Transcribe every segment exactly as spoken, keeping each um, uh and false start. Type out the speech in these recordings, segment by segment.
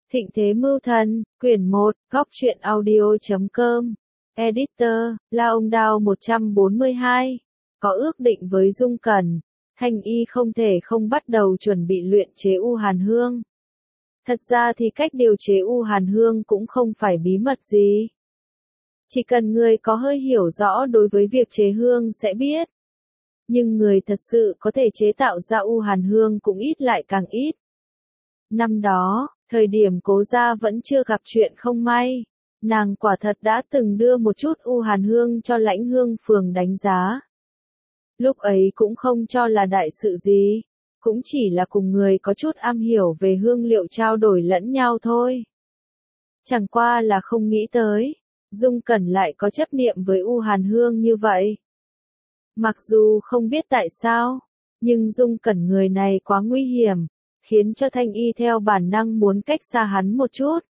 Thịnh Thế Mưu Thần, quyển một, góc truyện audio chấm com, editor, La Ông Đao một trăm bốn mươi hai, có ước định với Dung Cẩn, Thanh Y không thể không bắt đầu chuẩn bị luyện chế U Hàn Hương. Thật ra thì cách điều chế U Hàn Hương cũng không phải bí mật gì. Chỉ cần người có hơi hiểu rõ đối với việc chế hương sẽ biết. Nhưng người thật sự có thể chế tạo ra U Hàn Hương cũng ít lại càng ít. Năm đó, thời điểm Cố gia vẫn chưa gặp chuyện không may, nàng quả thật đã từng đưa một chút U Hàn Hương cho Lãnh Hương phường đánh giá. Lúc ấy cũng không cho là đại sự gì, cũng chỉ là cùng người có chút am hiểu về hương liệu trao đổi lẫn nhau thôi. Chẳng qua là không nghĩ tới, Dung Cẩn lại có chấp niệm với U Hàn Hương như vậy. Mặc dù không biết tại sao, nhưng Dung Cẩn người này quá nguy hiểm, khiến cho Thanh Y theo bản năng muốn cách xa hắn một chút.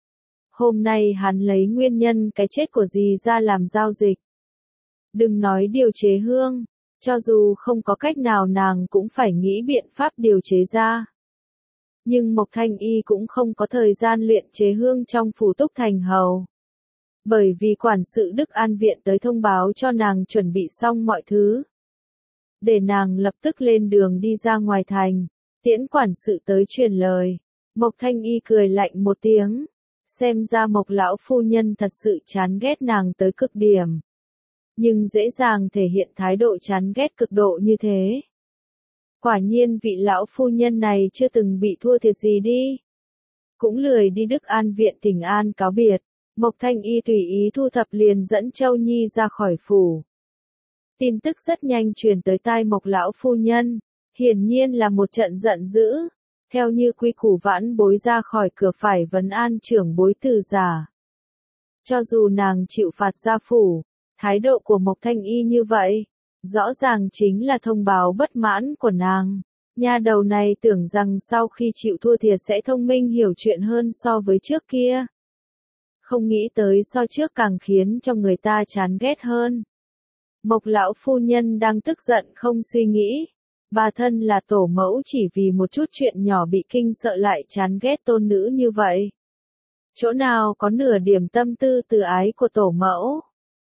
Hôm nay hắn lấy nguyên nhân cái chết của dì ra làm giao dịch. Đừng nói điều chế hương, cho dù không có cách nào nàng cũng phải nghĩ biện pháp điều chế ra. Nhưng Mộc Thanh Y cũng không có thời gian luyện chế hương trong phủ Túc Thành Hầu. Bởi vì quản sự Đức An Viện tới thông báo cho nàng chuẩn bị xong mọi thứ. Để nàng lập tức lên đường đi ra ngoài thành, tiễn quản sự tới truyền lời. Mộc Thanh Y cười lạnh một tiếng. Xem ra Mộc lão phu nhân thật sự chán ghét nàng tới cực điểm. Nhưng dễ dàng thể hiện thái độ chán ghét cực độ như thế. Quả nhiên vị lão phu nhân này chưa từng bị thua thiệt gì đi. Cũng lười đi Đức An Viện thỉnh an cáo biệt. Mộc Thanh Y tùy ý thu thập liền dẫn Châu Nhi ra khỏi phủ. Tin tức rất nhanh truyền tới tai Mộc lão phu nhân, hiển nhiên là một trận giận dữ. Theo như quy củ vãn bối ra khỏi cửa phải vấn an trưởng bối từ giả. Cho dù nàng chịu phạt ra phủ, thái độ của Mộc Thanh Y như vậy, rõ ràng chính là thông báo bất mãn của nàng. Nha đầu này tưởng rằng sau khi chịu thua thiệt sẽ thông minh hiểu chuyện hơn so với trước kia. Không nghĩ tới so trước càng khiến cho người ta chán ghét hơn. Mộc lão phu nhân đang tức giận không suy nghĩ. Bà thân là tổ mẫu chỉ vì một chút chuyện nhỏ bị kinh sợ lại chán ghét tôn nữ như vậy. Chỗ nào có nửa điểm tâm tư từ ái của tổ mẫu.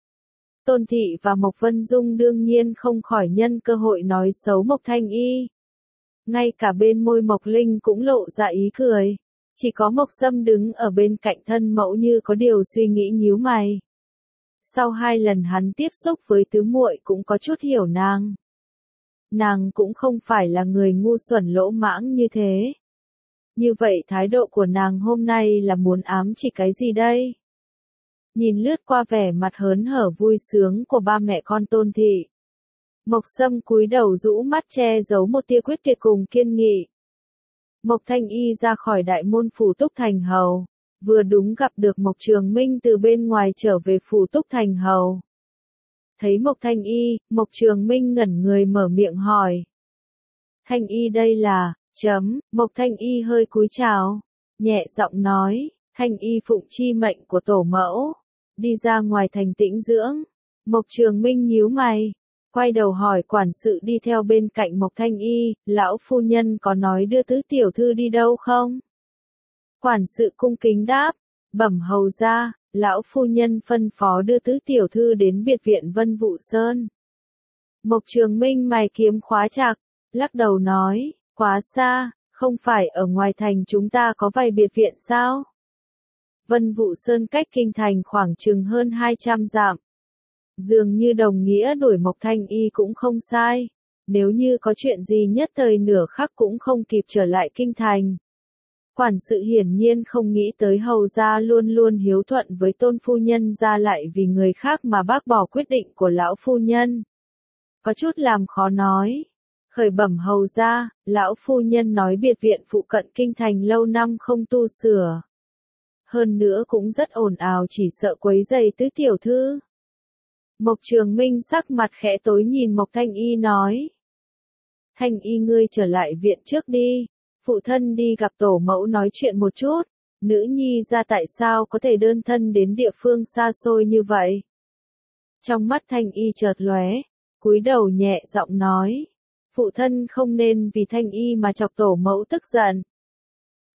Tôn Thị và Mộc Vân Dung đương nhiên không khỏi nhân cơ hội nói xấu Mộc Thanh Y. Ngay cả bên môi Mộc Linh cũng lộ ra ý cười. Chỉ có Mộc Sâm đứng ở bên cạnh thân mẫu như có điều suy nghĩ nhíu mày. Sau hai lần hắn tiếp xúc với tứ muội cũng có chút hiểu nàng. Nàng cũng không phải là người ngu xuẩn lỗ mãng như thế. Như vậy thái độ của nàng hôm nay là muốn ám chỉ cái gì đây? Nhìn lướt qua vẻ mặt hớn hở vui sướng của ba mẹ con Tôn Thị. Mộc Sâm cúi đầu rũ mắt che giấu một tia quyết tuyệt cùng kiên nghị. Mộc Thanh Y ra khỏi đại môn phủ Túc Thành Hầu, vừa đúng gặp được Mộc Trường Minh từ bên ngoài trở về phủ Túc Thành Hầu. Thấy Mộc Thanh Y, Mộc Trường Minh ngẩn người mở miệng hỏi. Thanh Y đây là, chấm, Mộc Thanh Y hơi cúi chào, nhẹ giọng nói, Thanh Y phụng chi mệnh của tổ mẫu, đi ra ngoài thành tĩnh dưỡng. Mộc Trường Minh nhíu mày, quay đầu hỏi quản sự đi theo bên cạnh Mộc Thanh Y, lão phu nhân có nói đưa tứ tiểu thư đi đâu không? Quản sự cung kính đáp, bẩm hầu ra. Lão phu nhân phân phó đưa tứ tiểu thư đến biệt viện Vân Vũ Sơn. Mộc Trường Minh mày kiếm khóa chặt, lắc đầu nói, quá xa, không phải ở ngoài thành chúng ta có vài biệt viện sao? Vân Vũ Sơn cách kinh thành khoảng chừng hơn hai trăm dặm. Dường như đồng nghĩa đuổi Mộc Thanh Y cũng không sai, nếu như có chuyện gì nhất thời nửa khắc cũng không kịp trở lại kinh thành. Quản sự hiển nhiên không nghĩ tới hầu gia luôn luôn hiếu thuận với tôn phu nhân ra lại vì người khác mà bác bỏ quyết định của lão phu nhân. Có chút làm khó nói. Khởi bẩm hầu gia, lão phu nhân nói biệt viện phụ cận kinh thành lâu năm không tu sửa. Hơn nữa cũng rất ồn ào chỉ sợ quấy rầy tứ tiểu thư. Mộc Trường Minh sắc mặt khẽ tối nhìn Mộc Thanh Y nói. Thanh Y ngươi trở lại viện trước đi. Phụ thân đi gặp tổ mẫu nói chuyện một chút, nữ nhi ra tại sao có thể đơn thân đến địa phương xa xôi như vậy. Trong mắt Thanh Y chợt lóe, cúi đầu nhẹ giọng nói, phụ thân không nên vì Thanh Y mà chọc tổ mẫu tức giận.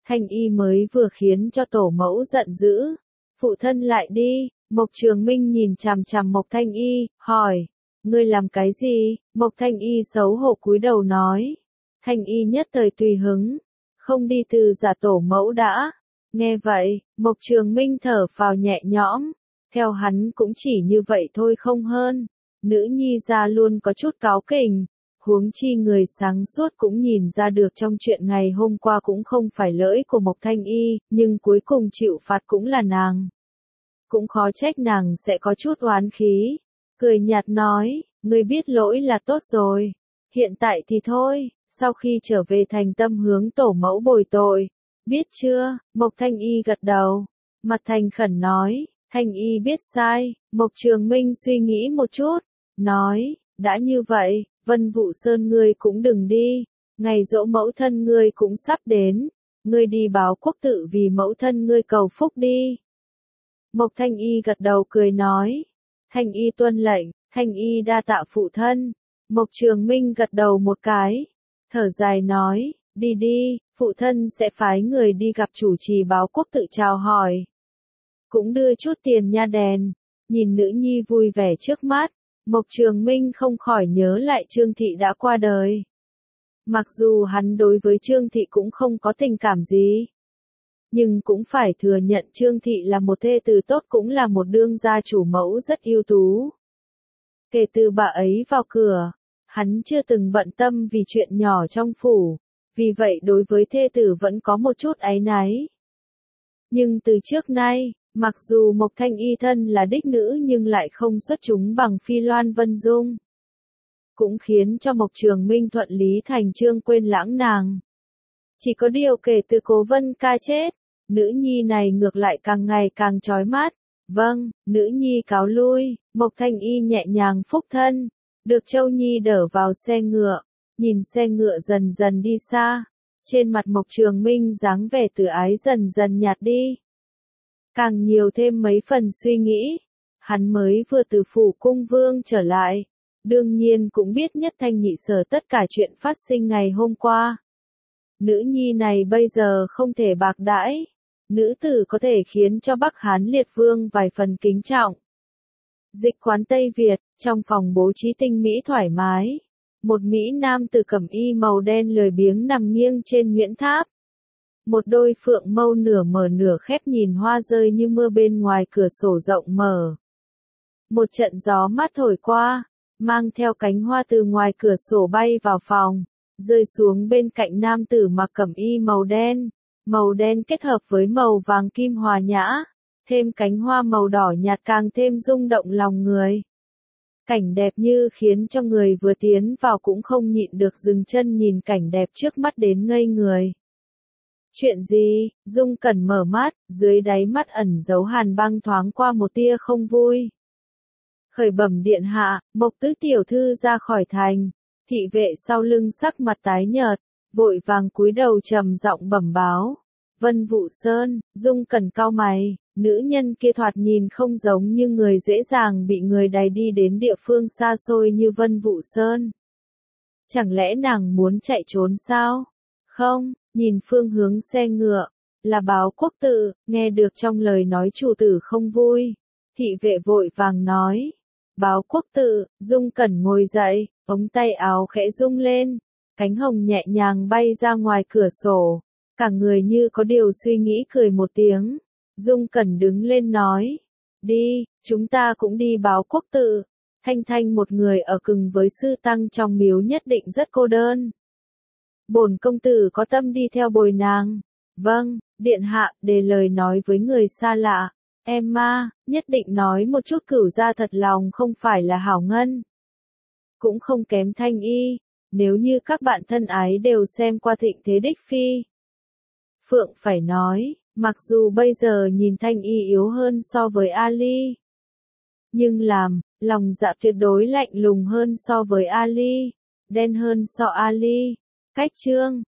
Thanh y mới vừa khiến cho tổ mẫu giận dữ. Phụ thân lại đi, Mộc Trường Minh nhìn chằm chằm Mộc Thanh y, hỏi, ngươi làm cái gì? Mộc Thanh y xấu hổ cúi đầu nói. Thanh y nhất thời tùy hứng, không đi từ giả tổ mẫu đã. Nghe vậy, Mộc Trường Minh thở phào nhẹ nhõm, theo hắn cũng chỉ như vậy thôi không hơn. Nữ nhi ra luôn có chút cáu kỉnh, huống chi người sáng suốt cũng nhìn ra được trong chuyện ngày hôm qua cũng không phải lỗi của Mộc Thanh y, nhưng cuối cùng chịu phạt cũng là nàng. Cũng khó trách nàng sẽ có chút oán khí. Cười nhạt nói, ngươi biết lỗi là tốt rồi. Hiện tại thì thôi, sau khi trở về thành tâm hướng tổ mẫu bồi tội. Biết chưa? Mộc Thanh y gật đầu. Mặt thành khẩn nói, Thanh y biết sai. Mộc Trường Minh suy nghĩ một chút, nói, đã như vậy, Vân Vũ Sơn ngươi cũng đừng đi. Ngày giỗ mẫu thân ngươi cũng sắp đến. Ngươi đi báo quốc tự vì mẫu thân ngươi cầu phúc đi. Mộc Thanh y gật đầu cười nói. Thanh y tuân lệnh, Thanh y đa tạ phụ thân. Mộc Trường Minh gật đầu một cái. Thở dài nói, đi đi, phụ thân sẽ phái người đi gặp chủ trì báo quốc tự chào hỏi. Cũng đưa chút tiền nha đèn. Nhìn nữ nhi vui vẻ trước mắt, Mộc Trường Minh không khỏi nhớ lại Trương Thị đã qua đời. Mặc dù hắn đối với Trương Thị cũng không có tình cảm gì, nhưng cũng phải thừa nhận Trương Thị là một thê tử tốt, cũng là một đương gia chủ mẫu rất ưu tú. Kể từ bà ấy vào cửa, hắn chưa từng bận tâm vì chuyện nhỏ trong phủ, vì vậy đối với thê tử vẫn có một chút áy náy. Nhưng từ trước nay, mặc dù Mộc Thanh y thân là đích nữ nhưng lại không xuất chúng bằng Phi Loan Vân Dung, cũng khiến cho Mộc Trường Minh thuận lý thành chương quên lãng nàng. Chỉ có điều kể từ Cố Vân Ca chết, nữ nhi này ngược lại càng ngày càng chói mắt. Vâng, nữ nhi cáo lui. Mộc Thanh y nhẹ nhàng phúc thân, được Châu Nhi đỡ vào xe ngựa, nhìn xe ngựa dần dần đi xa, trên mặt Mộc Trường Minh dáng vẻ từ ái dần dần nhạt đi. Càng nhiều thêm mấy phần suy nghĩ, hắn mới vừa từ phủ cung vương trở lại, đương nhiên cũng biết nhất thanh nhị sở tất cả chuyện phát sinh ngày hôm qua. Nữ nhi này bây giờ không thể bạc đãi, nữ tử có thể khiến cho Bắc Hán Liệt Vương vài phần kính trọng. Dịch quán Tây Việt, trong phòng bố trí tinh mỹ thoải mái, một mỹ nam tử cẩm y màu đen lười biếng nằm nghiêng trên nguyễn tháp. Một đôi phượng mâu nửa mở nửa khép nhìn hoa rơi như mưa bên ngoài cửa sổ rộng mở. Một trận gió mát thổi qua, mang theo cánh hoa từ ngoài cửa sổ bay vào phòng, rơi xuống bên cạnh nam tử mặc cẩm y màu đen. Màu đen kết hợp với màu vàng kim hòa nhã, thêm cánh hoa màu đỏ nhạt càng thêm rung động lòng người. Cảnh đẹp như khiến cho người vừa tiến vào cũng không nhịn được dừng chân nhìn cảnh đẹp trước mắt đến ngây người. Chuyện gì? Dung Cẩn mở mắt, dưới đáy mắt ẩn dấu hàn băng thoáng qua một tia không vui. Khởi bẩm điện hạ, Mộc tứ tiểu thư ra khỏi thành. Thị vệ sau lưng sắc mặt tái nhợt, vội vàng cúi đầu trầm giọng bẩm báo. Vân Vũ Sơn. Dung Cẩn cau mày, nữ nhân kia thoạt nhìn không giống như người dễ dàng bị người đày đi đến địa phương xa xôi như Vân Vũ Sơn. Chẳng lẽ nàng muốn chạy trốn sao? Không, nhìn phương hướng xe ngựa, là báo quốc tự. Nghe được trong lời nói chủ tử không vui, thị vệ vội vàng nói. Báo quốc tự. Dung Cẩn ngồi dậy, ống tay áo khẽ rung lên, cánh hồng nhẹ nhàng bay ra ngoài cửa sổ, cả người như có điều suy nghĩ cười một tiếng. Dung Cẩn đứng lên nói, đi, chúng ta cũng đi báo quốc tự. Thanh Thanh một người ở cùng với sư tăng trong miếu nhất định rất cô đơn. Bổn công tử có tâm đi theo bồi nàng. Vâng, điện hạ, để lời nói với người xa lạ. Emma, nhất định nói một chút cửu gia thật lòng không phải là hảo ngân. Cũng không kém Thanh y, nếu như các bạn thân ái đều xem qua Thịnh Thế Đích Phi. Phượng phải nói, mặc dù bây giờ nhìn Thanh y yếu hơn so với Ali, nhưng làm, lòng dạ tuyệt đối lạnh lùng hơn so với Ali, đen hơn so Ali. Cách chương